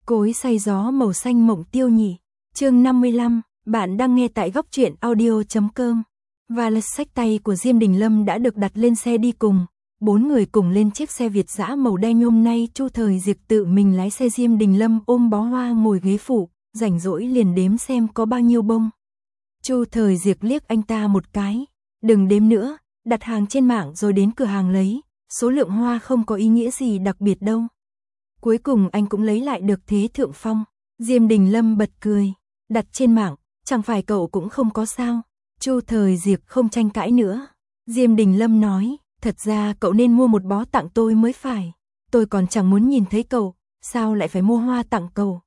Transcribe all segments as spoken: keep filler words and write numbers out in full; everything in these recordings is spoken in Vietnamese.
Cối xay gió màu xanh mộng tiêu nhị. Chương năm mươi lăm, bạn đang nghe tại góc truyện audio chấm com. Và lật sách tay của Diêm Đình Lâm đã được đặt lên xe đi cùng. Bốn người cùng lên chiếc xe Việt dã màu đen. Hôm nay Chu Thời Diệp tự mình lái xe, Diêm Đình Lâm ôm bó hoa ngồi ghế phụ, rảnh rỗi liền đếm xem có bao nhiêu bông. Chu Thời Diệp liếc anh ta một cái, đừng đếm nữa, đặt hàng trên mạng rồi đến cửa hàng lấy, số lượng hoa không có ý nghĩa gì đặc biệt đâu. Cuối cùng anh cũng lấy lại được thế thượng phong. Diêm Đình Lâm bật cười, đặt trên mạng, chẳng phải cậu cũng không có sao. Chu Thời Diệp không tranh cãi nữa. Diêm Đình Lâm nói, thật ra cậu nên mua một bó tặng tôi mới phải. Tôi còn chẳng muốn nhìn thấy cậu, sao lại phải mua hoa tặng cậu?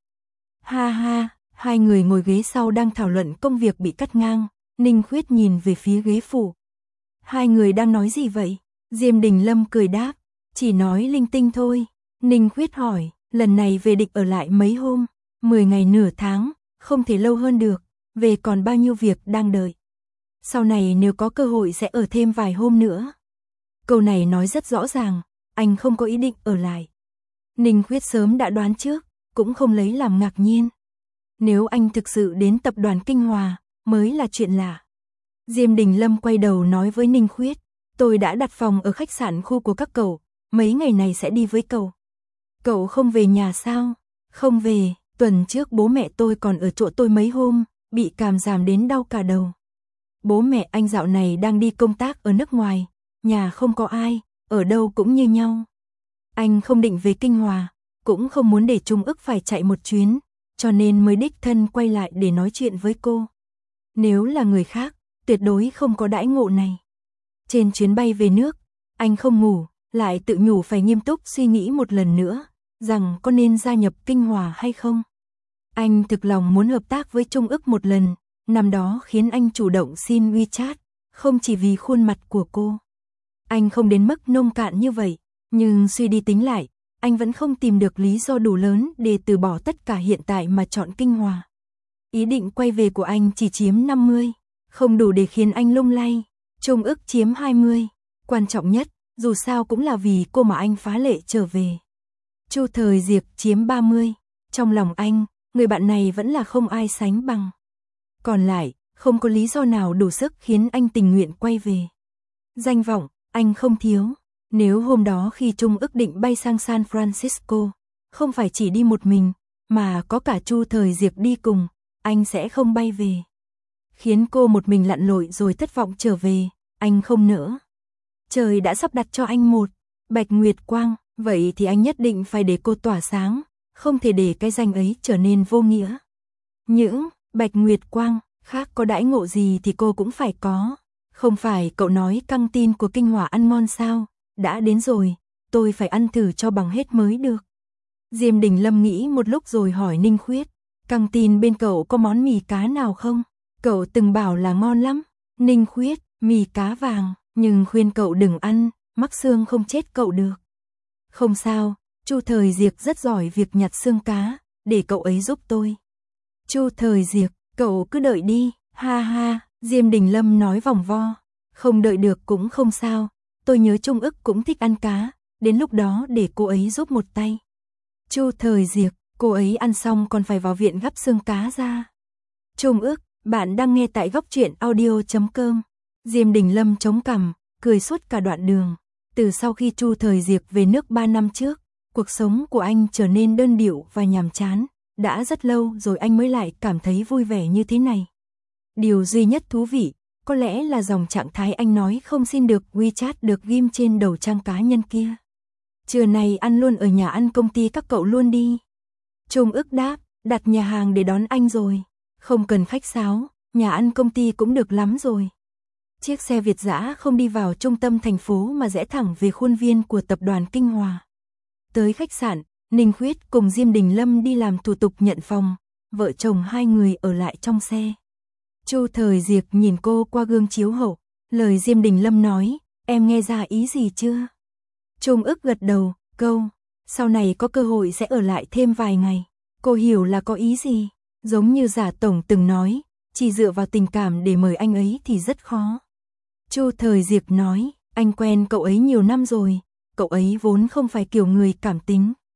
Ha ha, hai người ngồi ghế sau đang thảo luận công việc bị cắt ngang. Ninh Khuyết nhìn về phía ghế phụ. Hai người đang nói gì vậy? Diêm Đình Lâm cười đáp, chỉ nói linh tinh thôi. Ninh Khuyết hỏi, lần này về định ở lại mấy hôm? Mười ngày nửa tháng, không thể lâu hơn được, về còn bao nhiêu việc đang đợi. Sau này nếu có cơ hội sẽ ở thêm vài hôm nữa. Câu này nói rất rõ ràng, anh không có ý định ở lại. Ninh Khuyết sớm đã đoán trước, cũng không lấy làm ngạc nhiên. Nếu anh thực sự đến tập đoàn Kinh Hòa, mới là chuyện lạ. Diêm Đình Lâm quay đầu nói với Ninh Khuyết, tôi đã đặt phòng ở khách sạn khu của các cậu, mấy ngày này sẽ đi với cậu. Cậu không về nhà sao? Không về, tuần trước bố mẹ tôi còn ở chỗ tôi mấy hôm, bị cảm giảm đến đau cả đầu. Bố mẹ anh dạo này đang đi công tác ở nước ngoài, nhà không có ai, ở đâu cũng như nhau. Anh không định về Kinh Hòa, cũng không muốn để Trung Ức phải chạy một chuyến, cho nên mới đích thân quay lại để nói chuyện với cô. Nếu là người khác, tuyệt đối không có đãi ngộ này. Trên chuyến bay về nước, anh không ngủ, lại tự nhủ phải nghiêm túc suy nghĩ một lần nữa, rằng có nên gia nhập Kinh Hòa hay không. Anh thực lòng muốn hợp tác với Trung Ức một lần, năm đó khiến anh chủ động xin WeChat, không chỉ vì khuôn mặt của cô. Anh không đến mức nông cạn như vậy, nhưng suy đi tính lại, anh vẫn không tìm được lý do đủ lớn để từ bỏ tất cả hiện tại mà chọn Kinh Hòa. Ý định quay về của anh chỉ chiếm năm mươi, không đủ để khiến anh lung lay. Trung Ức chiếm hai mươi, quan trọng nhất, dù sao cũng là vì cô mà anh phá lệ trở về. Chu Thời Diệp chiếm ba mươi, trong lòng anh, người bạn này vẫn là không ai sánh bằng. Còn lại, không có lý do nào đủ sức khiến anh tình nguyện quay về. Danh vọng, anh không thiếu. Nếu hôm đó khi Trung Ức định bay sang San Francisco, không phải chỉ đi một mình, mà có cả Chu Thời Diệp đi cùng, anh sẽ không bay về. Khiến cô một mình lặn lội rồi thất vọng trở về, anh không nỡ. Trời đã sắp đặt cho anh một Bạch Nguyệt Quang, vậy thì anh nhất định phải để cô tỏa sáng, không thể để cái danh ấy trở nên vô nghĩa. Những Bạch Nguyệt Quang khác có đãi ngộ gì thì cô cũng phải có. Không phải cậu nói căng tin của Kinh Hòa ăn ngon sao? Đã đến rồi, tôi phải ăn thử cho bằng hết mới được. Diêm Đình Lâm nghĩ một lúc rồi hỏi Ninh Khuyết, căng tin bên cậu có món mì cá nào không? Cậu từng bảo là ngon lắm. Ninh Khuyết, mì cá vàng, nhưng khuyên cậu đừng ăn, mắc xương không chết cậu được. Không sao, Chu Thời Diệp rất giỏi việc nhặt xương cá, để cậu ấy giúp tôi. Chu Thời Diệp, cậu cứ đợi đi, ha ha, Diêm Đình Lâm nói vòng vo. Không đợi được cũng không sao, tôi nhớ Trung Ức cũng thích ăn cá, đến lúc đó để cô ấy giúp một tay. Chu Thời Diệp, cô ấy ăn xong còn phải vào viện gắp xương cá ra. Trung Ức, bạn đang nghe tại góc truyện audio chấm com. Diêm Đình Lâm chống cằm, cười suốt cả đoạn đường. Từ sau khi Chu Thời Diệp về nước ba năm trước, cuộc sống của anh trở nên đơn điệu và nhàm chán. Đã rất lâu rồi anh mới lại cảm thấy vui vẻ như thế này. Điều duy nhất thú vị, có lẽ là dòng trạng thái anh nói không xin được WeChat được ghim trên đầu trang cá nhân kia. Trưa này ăn luôn ở nhà ăn công ty các cậu luôn đi. Trung Ức đáp, đặt nhà hàng để đón anh rồi. Không cần khách sáo, nhà ăn công ty cũng được lắm rồi. Chiếc xe Việt dã không đi vào trung tâm thành phố mà rẽ thẳng về khuôn viên của tập đoàn Kinh Hòa. Tới khách sạn, Ninh Khuyết cùng Diêm Đình Lâm đi làm thủ tục nhận phòng, vợ chồng hai người ở lại trong xe. Chu Thời Diệp nhìn cô qua gương chiếu hậu, lời Diêm Đình Lâm nói, em nghe ra ý gì chưa? Trung Ức gật đầu, câu, sau này có cơ hội sẽ ở lại thêm vài ngày. Cô hiểu là có ý gì, giống như Giả Tổng từng nói, chỉ dựa vào tình cảm để mời anh ấy thì rất khó. Chu Thời Diệp nói, anh quen cậu ấy nhiều năm rồi, cậu ấy vốn không phải kiểu người cảm tính.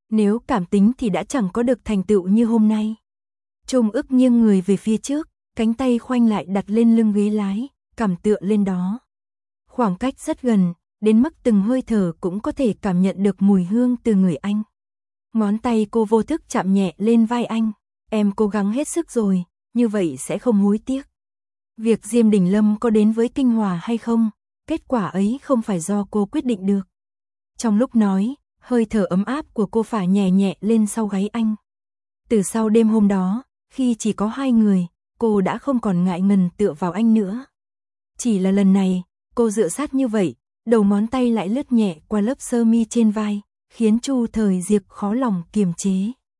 Nếu cảm tính thì đã chẳng có được thành tựu như hôm nay. Trung ức nghiêng người về phía trước, cánh tay khoanh lại đặt lên lưng ghế lái, cằm tựa lên đó. Khoảng cách rất gần, đến mức từng hơi thở cũng có thể cảm nhận được mùi hương từ người anh. Ngón tay cô vô thức chạm nhẹ lên vai anh. Em cố gắng hết sức rồi, như vậy sẽ không hối tiếc. Việc Diêm Đình Lâm có đến với Kinh Hòa hay không, kết quả ấy không phải do cô quyết định được. Trong lúc nói, hơi thở ấm áp của cô phả nhẹ nhẹ lên sau gáy anh. Từ sau đêm hôm đó, khi chỉ có hai người, cô đã không còn ngại ngần tựa vào anh nữa. Chỉ là lần này, cô dựa sát như vậy, đầu ngón tay lại lướt nhẹ qua lớp sơ mi trên vai, khiến Chu Thời Diệp khó lòng kiềm chế.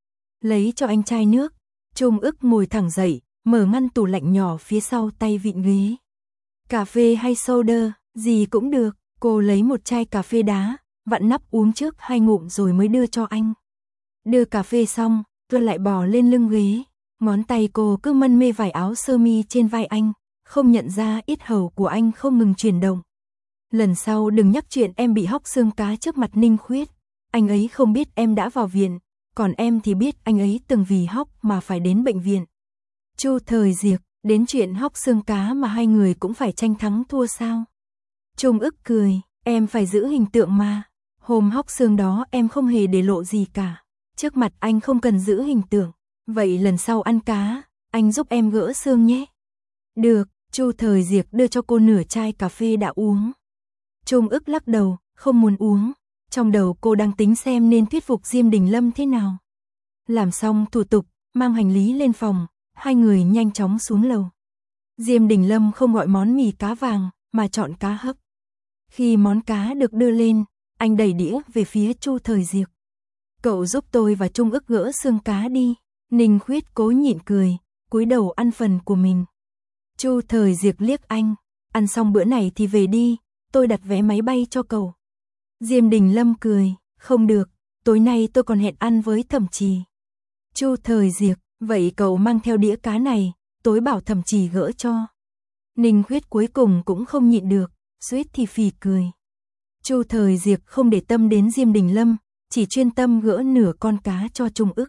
Lấy cho anh chai nước, Trung ức ngồi thẳng dậy, mở ngăn tủ lạnh nhỏ phía sau tay vịn ghế. Cà phê hay soda, gì cũng được, cô lấy một chai cà phê đá, vặn nắp uống trước hai ngụm rồi mới đưa cho anh. Đưa cà phê xong, tôi lại bò lên lưng ghế, ngón tay cô cứ mân mê vải áo sơ mi trên vai anh, không nhận ra yết hầu của anh không ngừng chuyển động. Lần sau đừng nhắc chuyện em bị hóc xương cá trước mặt Ninh Khuyết, anh ấy không biết em đã vào viện, còn em thì biết anh ấy từng vì hóc mà phải đến bệnh viện. Chu Thời Diệp, đến chuyện hóc xương cá mà hai người cũng phải tranh thắng thua sao? Trung ức cười, em phải giữ hình tượng mà, hôm hóc xương đó em không hề để lộ gì cả, trước mặt anh không cần giữ hình tượng, vậy lần sau ăn cá, anh giúp em gỡ xương nhé. Được, Chu Thời Diệp đưa cho cô nửa chai cà phê đã uống. Trung ức lắc đầu, không muốn uống, trong đầu cô đang tính xem nên thuyết phục Diêm Đình Lâm thế nào. Làm xong thủ tục, mang hành lý lên phòng, hai người nhanh chóng xuống lầu. Diêm Đình Lâm không gọi món mì cá vàng, mà chọn cá hấp. Khi món cá được đưa lên, anh đẩy đĩa về phía Chu Thời Diệp. Cậu giúp tôi và Trung ức gỡ xương cá đi. Ninh Khuyết cố nhịn cười, cúi đầu ăn phần của mình. Chu Thời Diệp liếc anh, ăn xong bữa này thì về đi, tôi đặt vé máy bay cho cậu. Diêm Đình Lâm cười, không được, tối nay tôi còn hẹn ăn với Thẩm Trì. Chu Thời Diệp, vậy cậu mang theo đĩa cá này, tối bảo Thẩm Trì gỡ cho. Ninh Khuyết cuối cùng cũng không nhịn được, suýt thì phì cười. Chu Thời Diệp không để tâm đến Diêm Đình Lâm, chỉ chuyên tâm gỡ nửa con cá cho Trung ức.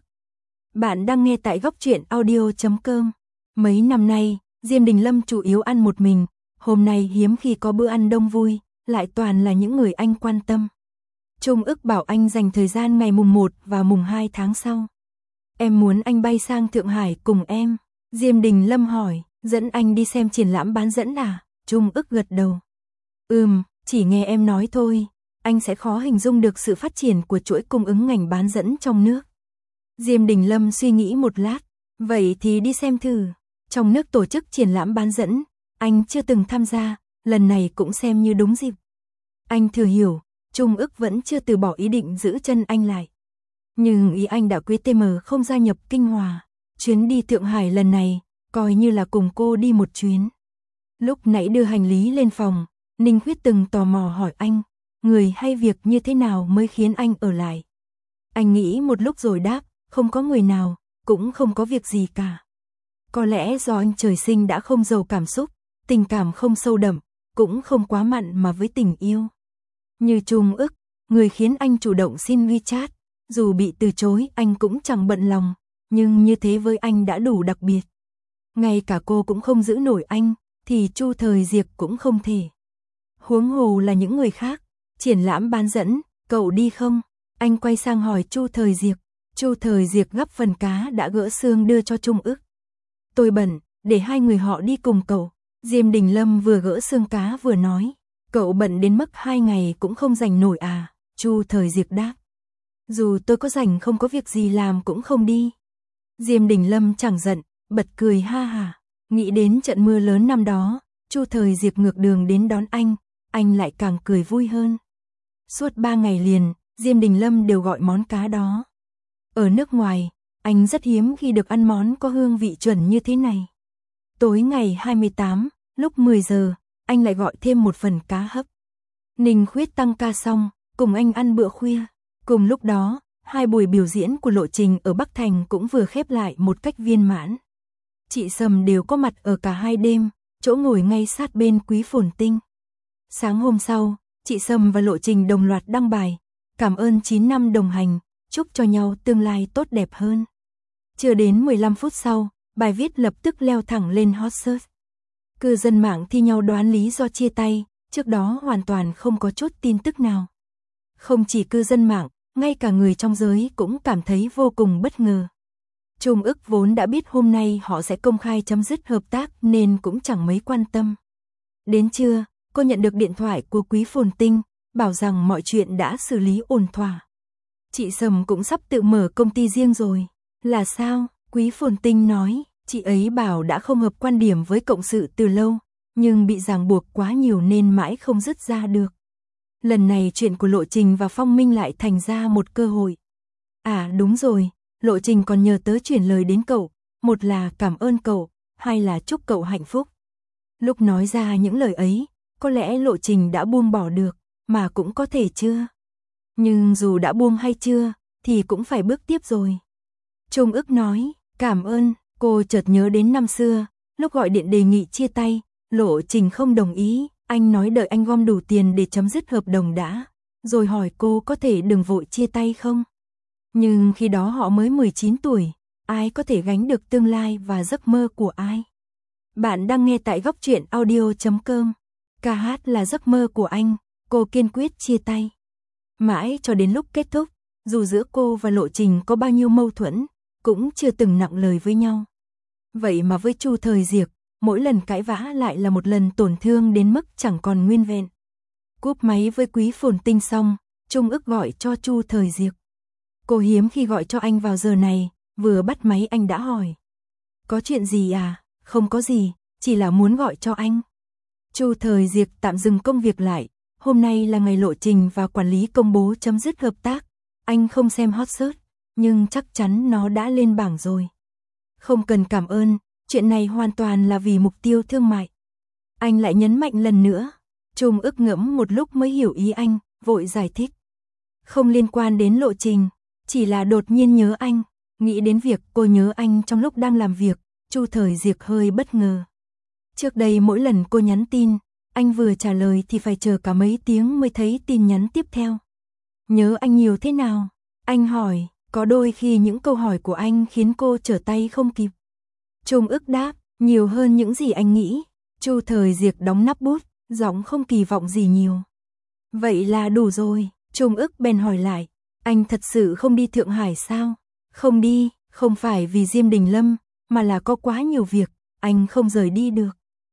Bạn đang nghe tại góc truyện audio chấm com. Mấy năm nay, Diêm Đình Lâm chủ yếu ăn một mình, hôm nay hiếm khi có bữa ăn đông vui, lại toàn là những người anh quan tâm. Trung ức bảo anh dành thời gian ngày mùng một và mùng hai tháng sau. Em muốn anh bay sang Thượng Hải cùng em. Diêm Đình Lâm hỏi, dẫn anh đi xem triển lãm bán dẫn à? Trung ức gật đầu. Ừm, chỉ nghe em nói thôi, anh sẽ khó hình dung được sự phát triển của chuỗi cung ứng ngành bán dẫn trong nước. Diêm Đình Lâm suy nghĩ một lát, vậy thì đi xem thử. Trong nước tổ chức triển lãm bán dẫn, anh chưa từng tham gia, lần này cũng xem như đúng dịp. Anh thừa hiểu, Trung ức vẫn chưa từ bỏ ý định giữ chân anh lại. Nhưng ý anh đã quyết tâm không gia nhập Kinh Hòa. Chuyến đi Thượng Hải lần này, coi như là cùng cô đi một chuyến. Lúc nãy đưa hành lý lên phòng, Ninh Khuyết từng tò mò hỏi anh, người hay việc như thế nào mới khiến anh ở lại. Anh nghĩ một lúc rồi đáp, không có người nào, cũng không có việc gì cả. Có lẽ do anh trời sinh đã không giàu cảm xúc, tình cảm không sâu đậm, cũng không quá mặn mà với tình yêu. Như Trung ức, người khiến anh chủ động xin WeChat, dù bị từ chối anh cũng chẳng bận lòng, nhưng như thế với anh đã đủ đặc biệt. Ngay cả cô cũng không giữ nổi anh, thì Chu Thời Diệp cũng không thể. Huống hồ là những người khác, triển lãm bán dẫn, cậu đi không? Anh quay sang hỏi Chu Thời Diệp. Chu Thời Diệp gắp phần cá đã gỡ xương đưa cho Trung ức. Tôi bận, để hai người họ đi cùng cậu. Diêm Đình Lâm vừa gỡ xương cá vừa nói. Cậu bận đến mức hai ngày cũng không rảnh nổi à? Chu Thời Diệp đáp. Dù tôi có rảnh không có việc gì làm cũng không đi. Diêm Đình Lâm chẳng giận, bật cười ha hả. Nghĩ đến trận mưa lớn năm đó, Chu Thời Diệp ngược đường đến đón anh, anh lại càng cười vui hơn. Suốt ba ngày liền, Diêm Đình Lâm đều gọi món cá đó. Ở nước ngoài, anh rất hiếm khi được ăn món có hương vị chuẩn như thế này. Tối ngày hai mươi tám, lúc mười giờ, anh lại gọi thêm một phần cá hấp. Ninh Khuyết tăng ca xong, cùng anh ăn bữa khuya. Cùng lúc đó, hai buổi biểu diễn của Lộ Trình ở Bắc Thành cũng vừa khép lại một cách viên mãn. Chị Sầm đều có mặt ở cả hai đêm, chỗ ngồi ngay sát bên Quý Phồn Tinh. Sáng hôm sau, chị Sầm và Lộ Trình đồng loạt đăng bài, cảm ơn chín năm đồng hành, chúc cho nhau tương lai tốt đẹp hơn. Chưa đến mười lăm phút sau, bài viết lập tức leo thẳng lên hot search. Cư dân mạng thi nhau đoán lý do chia tay, trước đó hoàn toàn không có chút tin tức nào. Không chỉ cư dân mạng, ngay cả người trong giới cũng cảm thấy vô cùng bất ngờ. Trung Ức vốn đã biết hôm nay họ sẽ công khai chấm dứt hợp tác nên cũng chẳng mấy quan tâm. Đến trưa, cô nhận được điện thoại của Quý Phồn Tinh, bảo rằng mọi chuyện đã xử lý ổn thỏa. Chị Sầm cũng sắp tự mở công ty riêng rồi. Là sao? Quý Phồn Tinh nói, chị ấy bảo đã không hợp quan điểm với cộng sự từ lâu, nhưng bị ràng buộc quá nhiều nên mãi không dứt ra được. Lần này chuyện của Lộ Trình và Phong Minh lại thành ra một cơ hội. À đúng rồi, Lộ Trình còn nhờ tớ chuyển lời đến cậu, một là cảm ơn cậu, hai là chúc cậu hạnh phúc. Lúc nói ra những lời ấy, có lẽ Lộ Trình đã buông bỏ được, mà cũng có thể chưa. Nhưng dù đã buông hay chưa, thì cũng phải bước tiếp rồi. Trung Ức nói, cảm ơn, cô chợt nhớ đến năm xưa, lúc gọi điện đề nghị chia tay, Lộ Trình không đồng ý, anh nói đợi anh gom đủ tiền để chấm dứt hợp đồng đã, rồi hỏi cô có thể đừng vội chia tay không. Nhưng khi đó họ mới mười chín tuổi, ai có thể gánh được tương lai và giấc mơ của ai. Bạn đang nghe tại góc truyện audio chấm com. Ca hát là giấc mơ của anh, cô kiên quyết chia tay. Mãi cho đến lúc kết thúc, dù giữa cô và Lộ Trình có bao nhiêu mâu thuẫn, cũng chưa từng nặng lời với nhau. Vậy mà với Chu Thời Diệc, mỗi lần cãi vã lại là một lần tổn thương đến mức chẳng còn nguyên vẹn. Cúp máy với Quý Phồn Tinh xong, Trung Ức gọi cho Chu Thời Diệc. Cô hiếm khi gọi cho anh vào giờ này, vừa bắt máy anh đã hỏi. Có chuyện gì à? Không có gì, chỉ là muốn gọi cho anh. Chu Thời Diệc tạm dừng công việc lại, hôm nay là ngày Lộ Trình và quản lý công bố chấm dứt hợp tác. Anh không xem hot search, nhưng chắc chắn nó đã lên bảng rồi. Không cần cảm ơn, chuyện này hoàn toàn là vì mục tiêu thương mại. Anh lại nhấn mạnh lần nữa. Trung Ức ngẫm một lúc mới hiểu ý anh, vội giải thích. Không liên quan đến Lộ Trình, chỉ là đột nhiên nhớ anh. Nghĩ đến việc cô nhớ anh trong lúc đang làm việc, Chu Thời Diệc hơi bất ngờ. Trước đây mỗi lần cô nhắn tin, anh vừa trả lời thì phải chờ cả mấy tiếng mới thấy tin nhắn tiếp theo. Nhớ anh nhiều thế nào? Anh hỏi, có đôi khi những câu hỏi của anh khiến cô trở tay không kịp. Trung Ức đáp, nhiều hơn những gì anh nghĩ. Chu Thời Diệc đóng nắp bút, giọng không kỳ vọng gì nhiều. Vậy là đủ rồi. Trung Ức bèn hỏi lại, anh thật sự không đi Thượng Hải sao? Không đi, không phải vì Diêm Đình Lâm, mà là có quá nhiều việc, anh không rời đi được.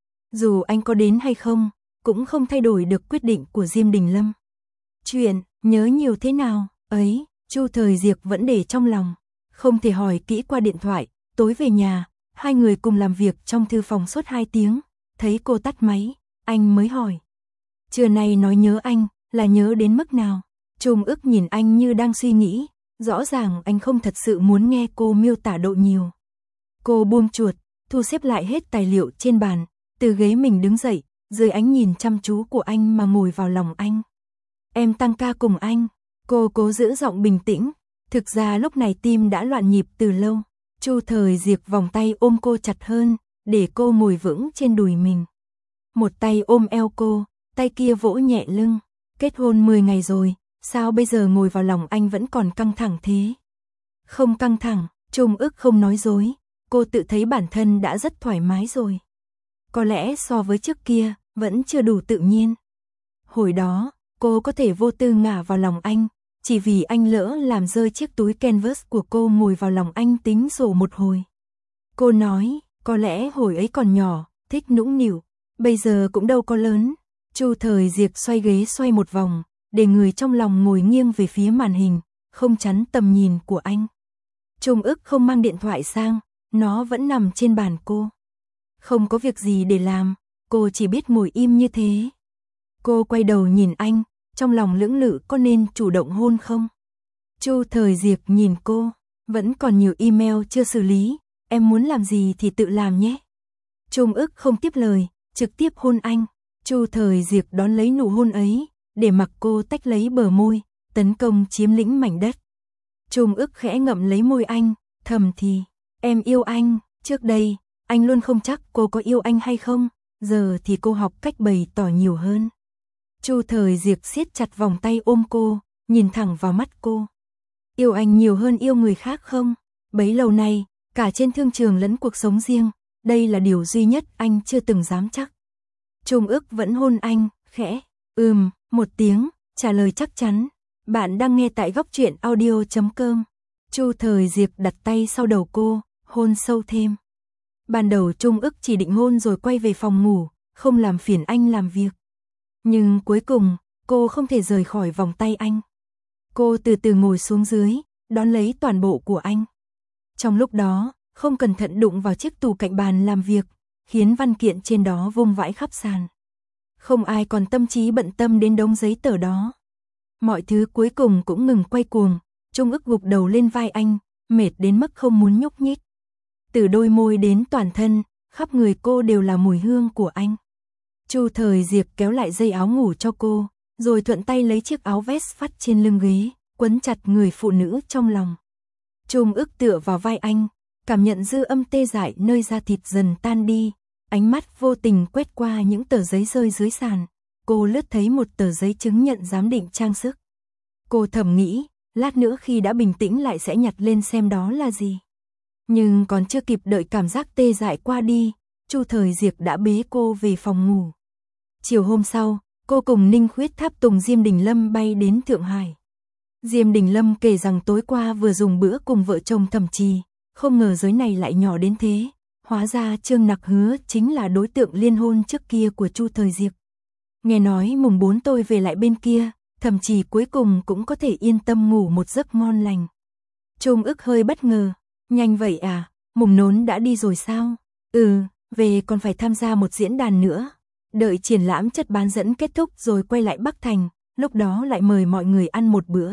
Dù anh có đến hay không, cũng không thay đổi được quyết định của Diêm Đình Lâm. Chuyện, nhớ nhiều thế nào, ấy, Chu Thời Diệc vẫn để trong lòng. Không thể hỏi kỹ qua điện thoại, tối về nhà, hai người cùng làm việc trong thư phòng suốt hai tiếng, thấy cô tắt máy, anh mới hỏi. Trưa nay nói nhớ anh, là nhớ đến mức nào? Trung Ức nhìn anh như đang suy nghĩ, rõ ràng anh không thật sự muốn nghe cô miêu tả độ nhiều. Cô buông chuột, thu xếp lại hết tài liệu trên bàn, từ ghế mình đứng dậy, dưới ánh nhìn chăm chú của anh mà ngồi vào lòng anh. Em tăng ca cùng anh. Cô cố giữ giọng bình tĩnh, thực ra lúc này tim đã loạn nhịp từ lâu. Chu Thời Diệc vòng tay ôm cô chặt hơn, để cô ngồi vững trên đùi mình. Một tay ôm eo cô, tay kia vỗ nhẹ lưng. Kết hôn mười ngày rồi, sao bây giờ ngồi vào lòng anh vẫn còn căng thẳng thế? Không căng thẳng, Trung Ức không nói dối, cô tự thấy bản thân đã rất thoải mái rồi. Có lẽ so với trước kia, vẫn chưa đủ tự nhiên. Hồi đó, cô có thể vô tư ngả vào lòng anh, chỉ vì anh lỡ làm rơi chiếc túi canvas của cô ngồi vào lòng anh tính sổ một hồi. Cô nói, có lẽ hồi ấy còn nhỏ, thích nũng nịu, bây giờ cũng đâu có lớn. Chu Thời Diệc xoay ghế xoay một vòng, để người trong lòng ngồi nghiêng về phía màn hình, không chắn tầm nhìn của anh. Trung Ức không mang điện thoại sang, nó vẫn nằm trên bàn cô. Không có việc gì để làm, cô chỉ biết ngồi im như thế. Cô quay đầu nhìn anh, trong lòng lưỡng lự có nên chủ động hôn không? Chu Thời Diệc nhìn cô, vẫn còn nhiều email chưa xử lý, em muốn làm gì thì tự làm nhé. Trung Ức không tiếp lời, trực tiếp hôn anh. Chu Thời Diệc đón lấy nụ hôn ấy, để mặc cô tách lấy bờ môi, tấn công chiếm lĩnh mảnh đất. Trung Ức khẽ ngậm lấy môi anh, thầm thì, em yêu anh, trước đây, anh luôn không chắc cô có yêu anh hay không, giờ thì cô học cách bày tỏ nhiều hơn. Chu Thời Diệc siết chặt vòng tay ôm cô, nhìn thẳng vào mắt cô. Yêu anh nhiều hơn yêu người khác không? Bấy lâu nay, cả trên thương trường lẫn cuộc sống riêng, đây là điều duy nhất anh chưa từng dám chắc. Trung ức vẫn hôn anh, khẽ, ừm, một tiếng, trả lời chắc chắn. Bạn đang nghe tại góc truyện audio chấm com. Chu Thời Diệp đặt tay sau đầu cô, hôn sâu thêm. Ban đầu Trung ức chỉ định hôn rồi quay về phòng ngủ, không làm phiền anh làm việc. Nhưng cuối cùng, cô không thể rời khỏi vòng tay anh. Cô từ từ ngồi xuống dưới, đón lấy toàn bộ của anh. Trong lúc đó, không cẩn thận đụng vào chiếc tủ cạnh bàn làm việc, khiến văn kiện trên đó vung vãi khắp sàn. Không ai còn tâm trí bận tâm đến đống giấy tờ đó. Mọi thứ cuối cùng cũng ngừng quay cuồng, Trung ức gục đầu lên vai anh, mệt đến mức không muốn nhúc nhích. Từ đôi môi đến toàn thân, khắp người cô đều là mùi hương của anh. Chu Thời Diệp kéo lại dây áo ngủ cho cô, rồi thuận tay lấy chiếc áo vest vắt trên lưng ghế, quấn chặt người phụ nữ trong lòng. Trung ức tựa vào vai anh, cảm nhận dư âm tê dại nơi da thịt dần tan đi, ánh mắt vô tình quét qua những tờ giấy rơi dưới sàn. Cô lướt thấy một tờ giấy chứng nhận giám định trang sức. Cô thầm nghĩ, lát nữa khi đã bình tĩnh lại sẽ nhặt lên xem đó là gì. Nhưng còn chưa kịp đợi cảm giác tê dại qua đi, Chu Thời Diệp đã bế cô về phòng ngủ. Chiều hôm sau, cô cùng Ninh Khuyết tháp tùng Diêm Đình Lâm bay đến Thượng Hải. Diêm Đình Lâm kể rằng tối qua vừa dùng bữa cùng vợ chồng Thẩm Trì, không ngờ giới này lại nhỏ đến thế. Hóa ra Trương Nặc Hứa chính là đối tượng liên hôn trước kia của Chu Thời Diệp. Nghe nói mùng bốn tôi về lại bên kia, Thẩm Trì cuối cùng cũng có thể yên tâm ngủ một giấc ngon lành. Trung ức hơi bất ngờ, nhanh vậy à, mùng nốn đã đi rồi sao? Ừ, về còn phải tham gia một diễn đàn nữa. Đợi triển lãm chất bán dẫn kết thúc rồi quay lại Bắc Thành, lúc đó lại mời mọi người ăn một bữa.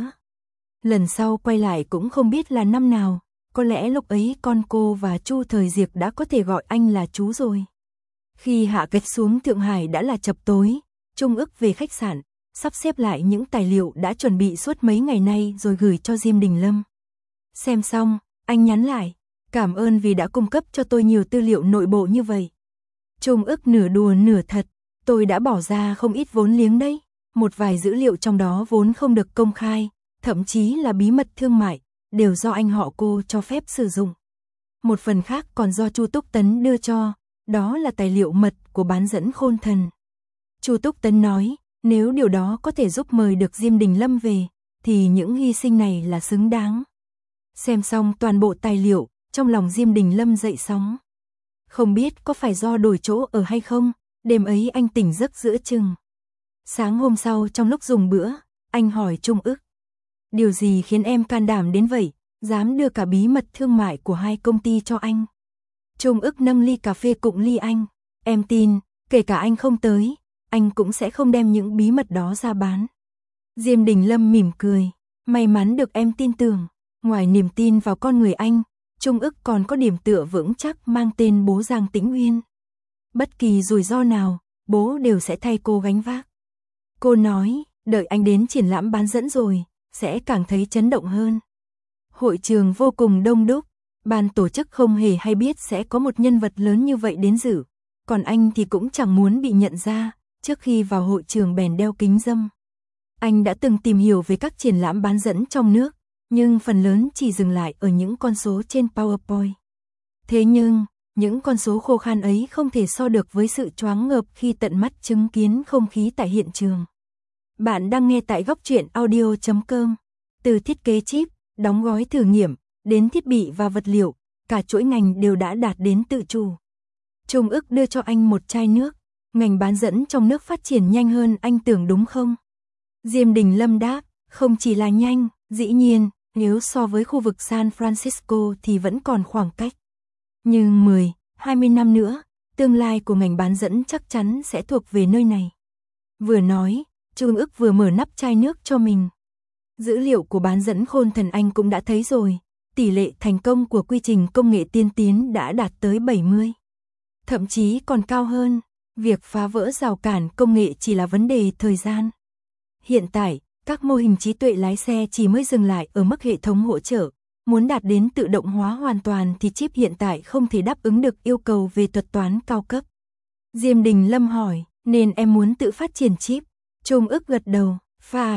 Lần sau quay lại cũng không biết là năm nào, có lẽ lúc ấy con cô và Chu Thời Diệp đã có thể gọi anh là chú rồi. Khi hạ cánh xuống Thượng Hải đã là chập tối, Trung ức về khách sạn, sắp xếp lại những tài liệu đã chuẩn bị suốt mấy ngày nay rồi gửi cho Diêm Đình Lâm. Xem xong, anh nhắn lại, cảm ơn vì đã cung cấp cho tôi nhiều tư liệu nội bộ như vậy. Trung ức nửa đùa nửa thật, tôi đã bỏ ra không ít vốn liếng đấy, một vài dữ liệu trong đó vốn không được công khai, thậm chí là bí mật thương mại, đều do anh họ cô cho phép sử dụng. Một phần khác còn do Chu Túc Tấn đưa cho, đó là tài liệu mật của bán dẫn Khôn Thần. Chu Túc Tấn nói, nếu điều đó có thể giúp mời được Diêm Đình Lâm về, thì những hy sinh này là xứng đáng. Xem xong toàn bộ tài liệu, trong lòng Diêm Đình Lâm dậy sóng. Không biết có phải do đổi chỗ ở hay không, đêm ấy anh tỉnh giấc giữa chừng. Sáng hôm sau trong lúc dùng bữa, anh hỏi Trung ức. Điều gì khiến em can đảm đến vậy, dám đưa cả bí mật thương mại của hai công ty cho anh? Trung ức nâng ly cà phê cụng ly anh. Em tin, kể cả anh không tới, anh cũng sẽ không đem những bí mật đó ra bán. Diêm Đình Lâm mỉm cười. May mắn được em tin tưởng. Ngoài niềm tin vào con người anh, Trung ức còn có điểm tựa vững chắc mang tên bố Giang Tĩnh Uyên. Bất kỳ rủi ro nào, bố đều sẽ thay cô gánh vác. Cô nói, đợi anh đến triển lãm bán dẫn rồi, sẽ càng thấy chấn động hơn. Hội trường vô cùng đông đúc, ban tổ chức không hề hay biết sẽ có một nhân vật lớn như vậy đến dự, còn anh thì cũng chẳng muốn bị nhận ra, trước khi vào hội trường bèn đeo kính râm. Anh đã từng tìm hiểu về các triển lãm bán dẫn trong nước, nhưng phần lớn chỉ dừng lại ở những con số trên PowerPoint. Thế nhưng, những con số khô khan ấy không thể so được với sự choáng ngợp khi tận mắt chứng kiến không khí tại hiện trường. Bạn đang nghe tại góc truyện audio chấm com. Từ thiết kế chip, đóng gói thử nghiệm, đến thiết bị và vật liệu, cả chuỗi ngành đều đã đạt đến tự chủ. Trung ức đưa cho anh một chai nước, ngành bán dẫn trong nước phát triển nhanh hơn anh tưởng đúng không? Diêm Đình Lâm đáp, không chỉ là nhanh, dĩ nhiên, nếu so với khu vực San Francisco thì vẫn còn khoảng cách. Nhưng mười, hai mươi năm nữa, tương lai của ngành bán dẫn chắc chắn sẽ thuộc về nơi này. Vừa nói, Trung ức vừa mở nắp chai nước cho mình. Dữ liệu của bán dẫn Khôn Thần anh cũng đã thấy rồi, tỷ lệ thành công của quy trình công nghệ tiên tiến đã đạt tới bảy mươi. Thậm chí còn cao hơn, việc phá vỡ rào cản công nghệ chỉ là vấn đề thời gian. Hiện tại, các mô hình trí tuệ lái xe chỉ mới dừng lại ở mức hệ thống hỗ trợ. Muốn đạt đến tự động hóa hoàn toàn thì chip hiện tại không thể đáp ứng được yêu cầu về thuật toán cao cấp. Diêm Đình Lâm hỏi, nên em muốn tự phát triển chip? Trung ức gật đầu, phải,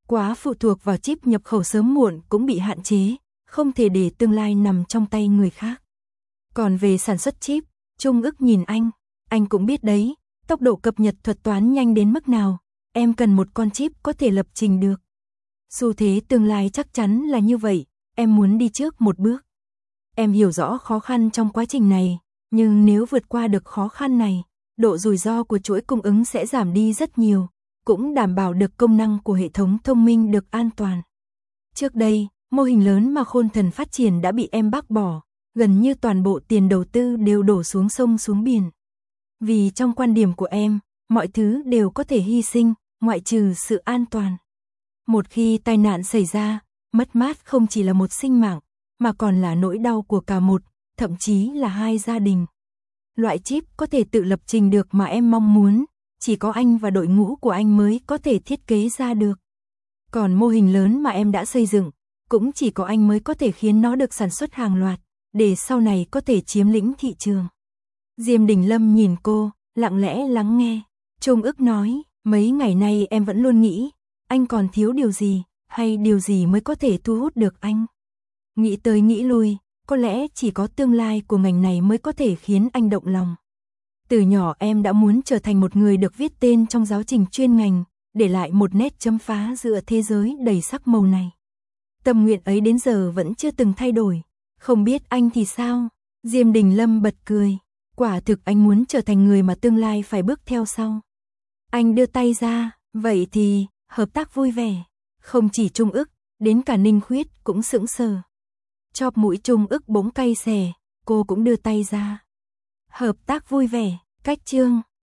Quá phụ thuộc vào chip nhập khẩu sớm muộn cũng bị hạn chế, không thể để tương lai nằm trong tay người khác. Còn về sản xuất chip, Trung ức nhìn anh, anh cũng biết đấy, tốc độ cập nhật thuật toán nhanh đến mức nào, em cần một con chip có thể lập trình được. Xu thế tương lai chắc chắn là như vậy, em muốn đi trước một bước. Em hiểu rõ khó khăn trong quá trình này, nhưng nếu vượt qua được khó khăn này, độ rủi ro của chuỗi cung ứng sẽ giảm đi rất nhiều, cũng đảm bảo được công năng của hệ thống thông minh được an toàn. Trước đây, mô hình lớn mà Khôn Thần phát triển đã bị em bác bỏ, gần như toàn bộ tiền đầu tư đều đổ xuống sông xuống biển. Vì trong quan điểm của em, mọi thứ đều có thể hy sinh, ngoại trừ sự an toàn. Một khi tai nạn xảy ra, mất mát không chỉ là một sinh mạng, mà còn là nỗi đau của cả một, thậm chí là hai gia đình. Loại chip có thể tự lập trình được mà em mong muốn, chỉ có anh và đội ngũ của anh mới có thể thiết kế ra được. Còn mô hình lớn mà em đã xây dựng, cũng chỉ có anh mới có thể khiến nó được sản xuất hàng loạt, để sau này có thể chiếm lĩnh thị trường. Diêm Đình Lâm nhìn cô, lặng lẽ lắng nghe. Trung ức nói, mấy ngày nay em vẫn luôn nghĩ, anh còn thiếu điều gì, hay điều gì mới có thể thu hút được anh. Nghĩ tới nghĩ lui, có lẽ chỉ có tương lai của ngành này mới có thể khiến anh động lòng. Từ nhỏ em đã muốn trở thành một người được viết tên trong giáo trình chuyên ngành, để lại một nét chấm phá giữa thế giới đầy sắc màu này. Tâm nguyện ấy đến giờ vẫn chưa từng thay đổi. Không biết anh thì sao? Diêm Đình Lâm bật cười. Quả thực anh muốn trở thành người mà tương lai phải bước theo sau. Anh đưa tay ra, vậy thì, hợp tác vui vẻ. Không chỉ Trung ức, đến cả Ninh Khuyết cũng sững sờ. Chóp mũi Trung ức bỗng cay xè, cô cũng đưa tay ra. Hợp tác vui vẻ, cách chương.